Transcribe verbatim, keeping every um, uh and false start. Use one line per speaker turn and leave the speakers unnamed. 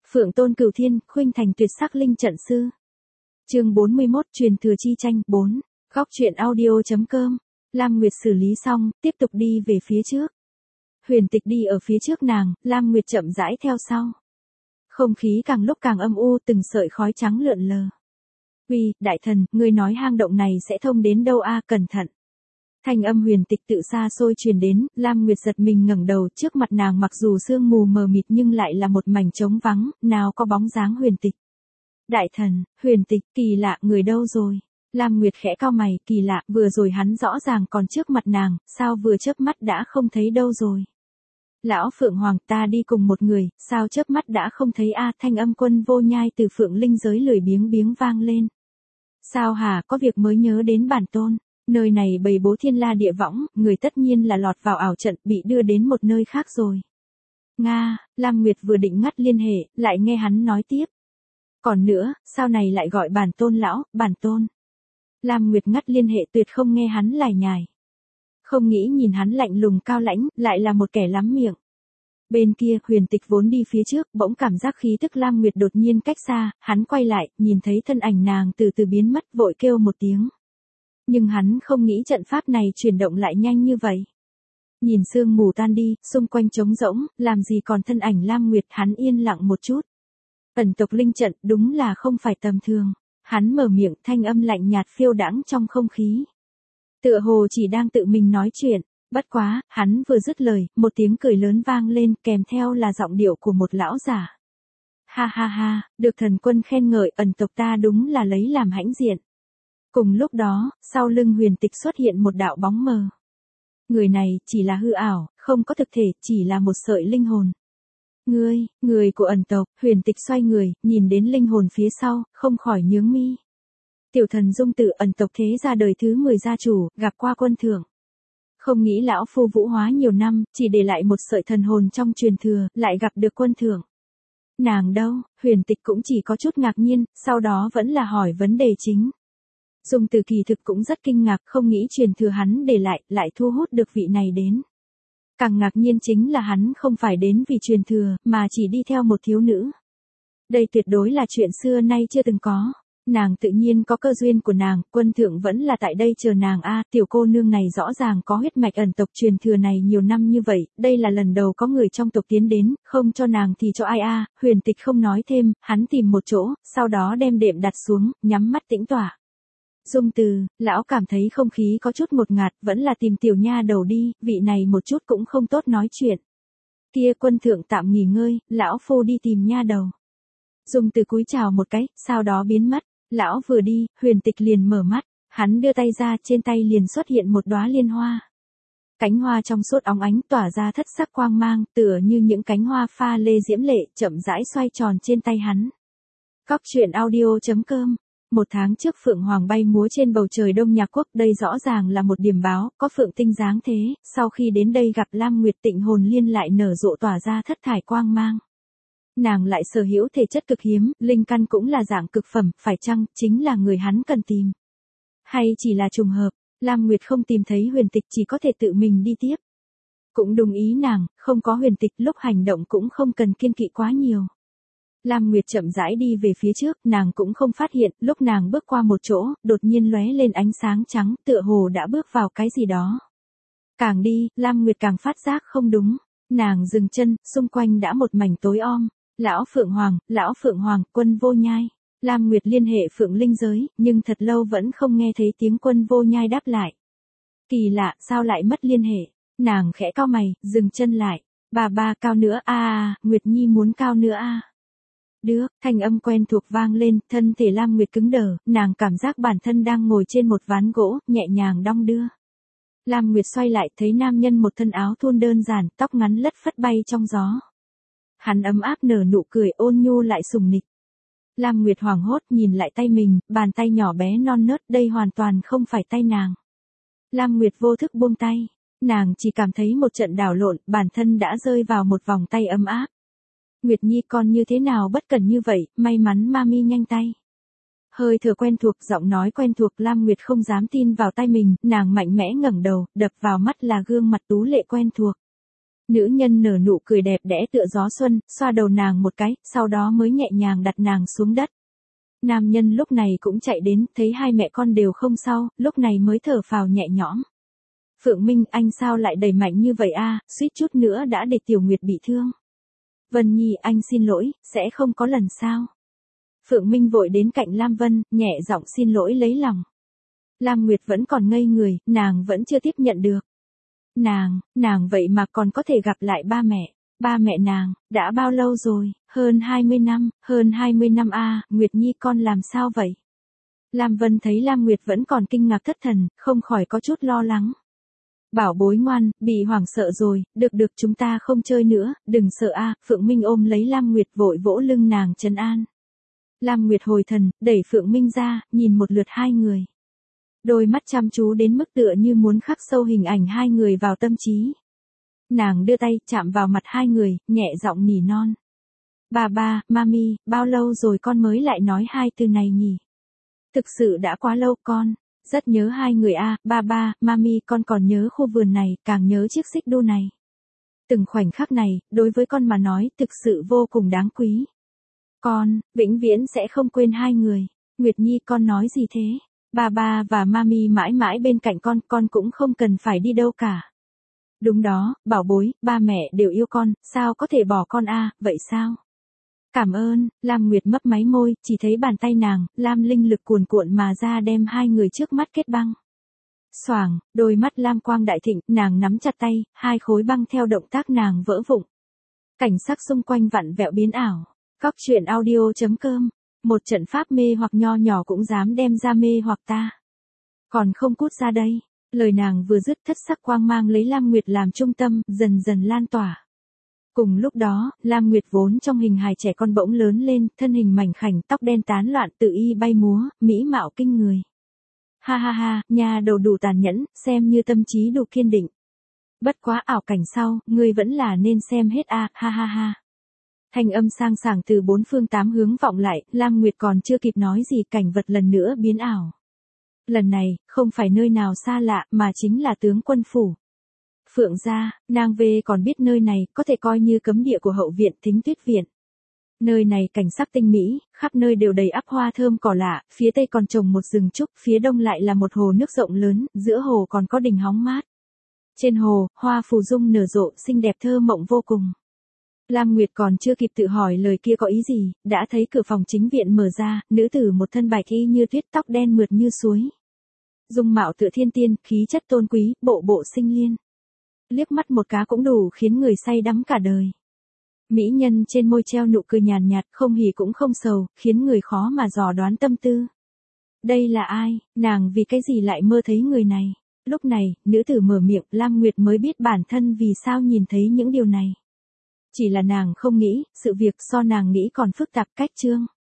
Phượng Tôn Cửu Thiên, khuynh thành tuyệt sắc linh trận sư. Chương bốn mươi mốt, truyền thừa chi tranh. bốn. Góc truyện audio.com. Lam Nguyệt xử lý xong, tiếp tục đi về phía trước. Huyền Tịch đi ở phía trước nàng, Lam Nguyệt chậm rãi theo sau. Không khí càng lúc càng âm u, từng sợi khói trắng lượn lờ. Uy, đại thần, ngươi nói hang động này sẽ thông đến đâu a, cẩn thận. Thanh âm Huyền Tịch tự xa xôi truyền đến, Lam Nguyệt giật mình ngẩng đầu, trước mặt nàng mặc dù sương mù mờ mịt nhưng lại là một mảnh trống vắng, nào có bóng dáng Huyền Tịch. Đại thần, Huyền Tịch, kỳ lạ, người đâu rồi? Lam Nguyệt khẽ cau mày, kỳ lạ, vừa rồi hắn rõ ràng còn trước mặt nàng, sao vừa chớp mắt đã không thấy đâu rồi? Lão Phượng Hoàng, ta đi cùng một người, sao chớp mắt đã không thấy a? Thanh âm Quân Vô Nhai từ Phượng Linh giới lười biếng biếng vang lên. Sao hả, có việc mới nhớ đến bản tôn? Nơi này bày bố thiên la địa võng, người tất nhiên là lọt vào ảo trận, bị đưa đến một nơi khác rồi. Nga, Lam Nguyệt vừa định ngắt liên hệ, lại nghe hắn nói tiếp. Còn nữa, sao này lại gọi bản tôn lão, bản tôn? Lam Nguyệt ngắt liên hệ, tuyệt không nghe hắn lải nhải. Không nghĩ nhìn hắn lạnh lùng cao lãnh, lại là một kẻ lắm miệng. Bên kia, Huyền Tịch vốn đi phía trước, bỗng cảm giác khí tức Lam Nguyệt đột nhiên cách xa, hắn quay lại, nhìn thấy thân ảnh nàng từ từ biến mất, vội kêu một tiếng. Nhưng hắn không nghĩ trận pháp này chuyển động lại nhanh như vậy. Nhìn sương mù tan đi, xung quanh trống rỗng, làm gì còn thân ảnh Lam Nguyệt, hắn yên lặng một chút. Ẩn tộc linh trận, đúng là không phải tầm thường. Hắn mở miệng, thanh âm lạnh nhạt phiêu đãng trong không khí. Tựa hồ chỉ đang tự mình nói chuyện, bất quá, hắn vừa dứt lời, một tiếng cười lớn vang lên, kèm theo là giọng điệu của một lão giả. Ha ha ha, được thần quân khen ngợi, ẩn tộc ta đúng là lấy làm hãnh diện. Cùng lúc đó, sau lưng Huyền Tịch xuất hiện một đạo bóng mờ. Người này, chỉ là hư ảo, không có thực thể, chỉ là một sợi linh hồn. Ngươi, người của ẩn tộc. Huyền Tịch xoay người, nhìn đến linh hồn phía sau, không khỏi nhướng mi. Tiểu thần Dung Tử, ẩn tộc thế gia đời thứ mười gia chủ, gặp qua quân thượng. Không nghĩ lão phu vũ hóa nhiều năm, chỉ để lại một sợi thần hồn trong truyền thừa, lại gặp được quân thượng. Nàng đâu? Huyền Tịch cũng chỉ có chút ngạc nhiên, sau đó vẫn là hỏi vấn đề chính. Dung Tử kỳ thực cũng rất kinh ngạc, không nghĩ truyền thừa hắn để lại, lại thu hút được vị này đến. Càng ngạc nhiên chính là hắn không phải đến vì truyền thừa, mà chỉ đi theo một thiếu nữ. Đây tuyệt đối là chuyện xưa nay chưa từng có. Nàng tự nhiên có cơ duyên của nàng, quân thượng vẫn là tại đây chờ nàng a. Tiểu cô nương này rõ ràng có huyết mạch ẩn tộc truyền thừa này nhiều năm như vậy, đây là lần đầu có người trong tộc tiến đến, không cho nàng thì cho ai a? Huyền Tịch không nói thêm, hắn tìm một chỗ, sau đó đem đệm đặt xuống, nhắm mắt tĩnh tọa. Dung Từ, lão cảm thấy không khí có chút ngột ngạt, vẫn là tìm tiểu nha đầu đi, vị này một chút cũng không tốt nói chuyện. Kia quân thượng tạm nghỉ ngơi, lão phu đi tìm nha đầu. Dung Từ cúi chào một cái, sau đó biến mất. Lão vừa đi, Huyền Tịch liền mở mắt, hắn đưa tay ra, trên tay liền xuất hiện một đóa liên hoa. Cánh hoa trong suốt óng ánh tỏa ra thất sắc quang mang, tựa như những cánh hoa pha lê diễm lệ, chậm rãi xoay tròn trên tay hắn. Góc truyện audio.com. Một tháng trước Phượng Hoàng bay múa trên bầu trời Đông Nhạc Quốc, đây rõ ràng là một điểm báo, có Phượng tinh dáng thế, sau khi đến đây gặp Lam Nguyệt Tịnh hồn liên lại nở rộ tỏa ra thất thải quang mang. Nàng lại sở hữu thể chất cực hiếm, linh căn cũng là dạng cực phẩm, phải chăng, chính là người hắn cần tìm? Hay chỉ là trùng hợp, Lam Nguyệt không tìm thấy Huyền Tịch chỉ có thể tự mình đi tiếp. Cũng đồng ý nàng, không có Huyền Tịch lúc hành động cũng không cần kiêng kỵ quá nhiều. Lam Nguyệt chậm rãi đi về phía trước, nàng cũng không phát hiện, lúc nàng bước qua một chỗ, đột nhiên lóe lên ánh sáng trắng, tựa hồ đã bước vào cái gì đó. Càng đi, Lam Nguyệt càng phát giác không đúng, nàng dừng chân, xung quanh đã một mảnh tối om. Lão Phượng Hoàng, Lão Phượng Hoàng, Quân Vô Nhai. Lam Nguyệt liên hệ Phượng Linh giới, nhưng thật lâu vẫn không nghe thấy tiếng Quân Vô Nhai đáp lại. Kỳ lạ, sao lại mất liên hệ? Nàng khẽ cau mày, dừng chân lại. Bà ba cao nữa a à, Nguyệt Nhi muốn cao nữa a à. Được, thanh âm quen thuộc vang lên, thân thể Lam Nguyệt cứng đờ, nàng cảm giác bản thân đang ngồi trên một ván gỗ, nhẹ nhàng đong đưa. Lam Nguyệt xoay lại, thấy nam nhân một thân áo thun đơn giản, tóc ngắn lất phất bay trong gió. Hắn ấm áp nở nụ cười, ôn nhu lại sùng nịch. Lam Nguyệt hoảng hốt nhìn lại tay mình, bàn tay nhỏ bé non nớt, đây hoàn toàn không phải tay nàng. Lam Nguyệt vô thức buông tay, nàng chỉ cảm thấy một trận đảo lộn, bản thân đã rơi vào một vòng tay ấm áp. Nguyệt Nhi con như thế nào bất cẩn như vậy, may mắn mami nhanh tay. Hơi thở quen thuộc, giọng nói quen thuộc, Lam Nguyệt không dám tin vào tay mình, nàng mạnh mẽ ngẩng đầu, đập vào mắt là gương mặt tú lệ quen thuộc. Nữ nhân nở nụ cười đẹp đẽ tựa gió xuân, xoa đầu nàng một cái, sau đó mới nhẹ nhàng đặt nàng xuống đất. Nam nhân lúc này cũng chạy đến, thấy hai mẹ con đều không sao, lúc này mới thở phào nhẹ nhõm. Phượng Minh, anh sao lại đẩy mạnh như vậy a, suýt chút nữa đã để Tiểu Nguyệt bị thương. Vân Nhi, anh xin lỗi, sẽ không có lần sau. Phượng Minh vội đến cạnh Lam Vân, nhẹ giọng xin lỗi lấy lòng. Lam Nguyệt vẫn còn ngây người, nàng vẫn chưa tiếp nhận được. Nàng, nàng vậy mà còn có thể gặp lại ba mẹ. Ba mẹ nàng, đã bao lâu rồi, hơn hai mươi năm, hơn hai mươi năm a, à, Nguyệt Nhi con làm sao vậy? Lam Vân thấy Lam Nguyệt vẫn còn kinh ngạc thất thần, không khỏi có chút lo lắng. Bảo bối ngoan, bị hoảng sợ rồi, được được chúng ta không chơi nữa, đừng sợ a, à, Phượng Minh ôm lấy Lam Nguyệt vội vỗ lưng nàng trấn an. Lam Nguyệt hồi thần, đẩy Phượng Minh ra, nhìn một lượt hai người. Đôi mắt chăm chú đến mức tựa như muốn khắc sâu hình ảnh hai người vào tâm trí. Nàng đưa tay chạm vào mặt hai người, nhẹ giọng nỉ non. Bà ba, mami, bao lâu rồi con mới lại nói hai từ này nhỉ? Thực sự đã quá lâu con, rất nhớ hai người a, à, ba ba, mami con còn nhớ khu vườn này, càng nhớ chiếc xích đu này. Từng khoảnh khắc này, đối với con mà nói thực sự vô cùng đáng quý. Con, vĩnh viễn sẽ không quên hai người. Nguyệt Nhi con nói gì thế? Ba ba và mami mãi mãi bên cạnh con, con cũng không cần phải đi đâu cả. Đúng đó, bảo bối, ba mẹ đều yêu con, sao có thể bỏ con a, à, vậy sao? Cảm ơn, Lam Nguyệt mấp máy môi, chỉ thấy bàn tay nàng, Lam linh lực cuồn cuộn mà ra đem hai người trước mắt kết băng. Xoảng, đôi mắt Lam quang đại thịnh, nàng nắm chặt tay, hai khối băng theo động tác nàng vỡ vụn. Cảnh sắc xung quanh vặn vẹo biến ảo. Góc truyện audio chấm com, một trận pháp mê hoặc nho nhỏ cũng dám đem ra mê hoặc ta. Còn không cút ra đây. Lời nàng vừa dứt, thất sắc quang mang lấy Lam Nguyệt làm trung tâm, dần dần lan tỏa. Cùng lúc đó, Lam Nguyệt vốn trong hình hài trẻ con bỗng lớn lên, thân hình mảnh khảnh, tóc đen tán loạn tự y bay múa, mỹ mạo kinh người. Ha ha ha, nhà đầu đủ tàn nhẫn, xem như tâm trí đủ kiên định. Bất quá ảo cảnh sau, ngươi vẫn là nên xem hết a, à, ha ha ha. Thanh âm sang sảng từ bốn phương tám hướng vọng lại, Lam Nguyệt còn chưa kịp nói gì cảnh vật lần nữa biến ảo. Lần này, không phải nơi nào xa lạ, mà chính là tướng quân phủ. Phượng gia, nàng về còn biết nơi này, có thể coi như cấm địa của hậu viện Thính Tuyết viện. Nơi này cảnh sắc tinh mỹ, khắp nơi đều đầy ắp hoa thơm cỏ lạ, phía tây còn trồng một rừng trúc, phía đông lại là một hồ nước rộng lớn, giữa hồ còn có đình hóng mát. Trên hồ, hoa phù dung nở rộ, xinh đẹp thơ mộng vô cùng. Lam Nguyệt còn chưa kịp tự hỏi lời kia có ý gì, đã thấy cửa phòng chính viện mở ra, nữ tử một thân bạch y như tuyết, tóc đen mượt như suối. Dung mạo tựa thiên tiên, khí chất tôn quý, bộ bộ sinh liên. Liếc mắt một cái cũng đủ khiến người say đắm cả đời. Mỹ nhân trên môi treo nụ cười nhàn nhạt, không hỉ cũng không sầu, khiến người khó mà dò đoán tâm tư. Đây là ai, nàng vì cái gì lại mơ thấy người này? Lúc này, nữ tử mở miệng, Lam Nguyệt mới biết bản thân vì sao nhìn thấy những điều này. Chỉ là nàng không nghĩ, sự việc so nàng nghĩ còn phức tạp cách chương.